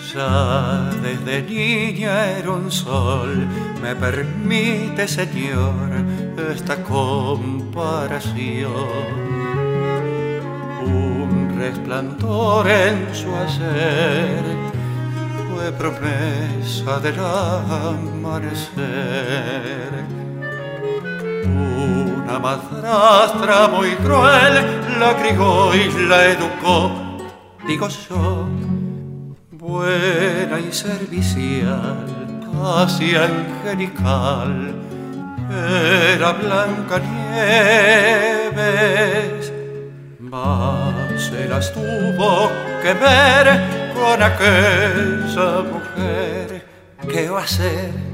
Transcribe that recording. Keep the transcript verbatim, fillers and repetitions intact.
Ya desde niña era un sol, me permite, Señor, esta comparación. Un resplandor en su ayer fue promesa del amanecer. Una madrastra muy cruel la crió y la educó, digo yo, buena y servicial, casi angelical, era Blancanieves, mas se las tuvo que ver con aquella mujer. ¿Qué va a ser?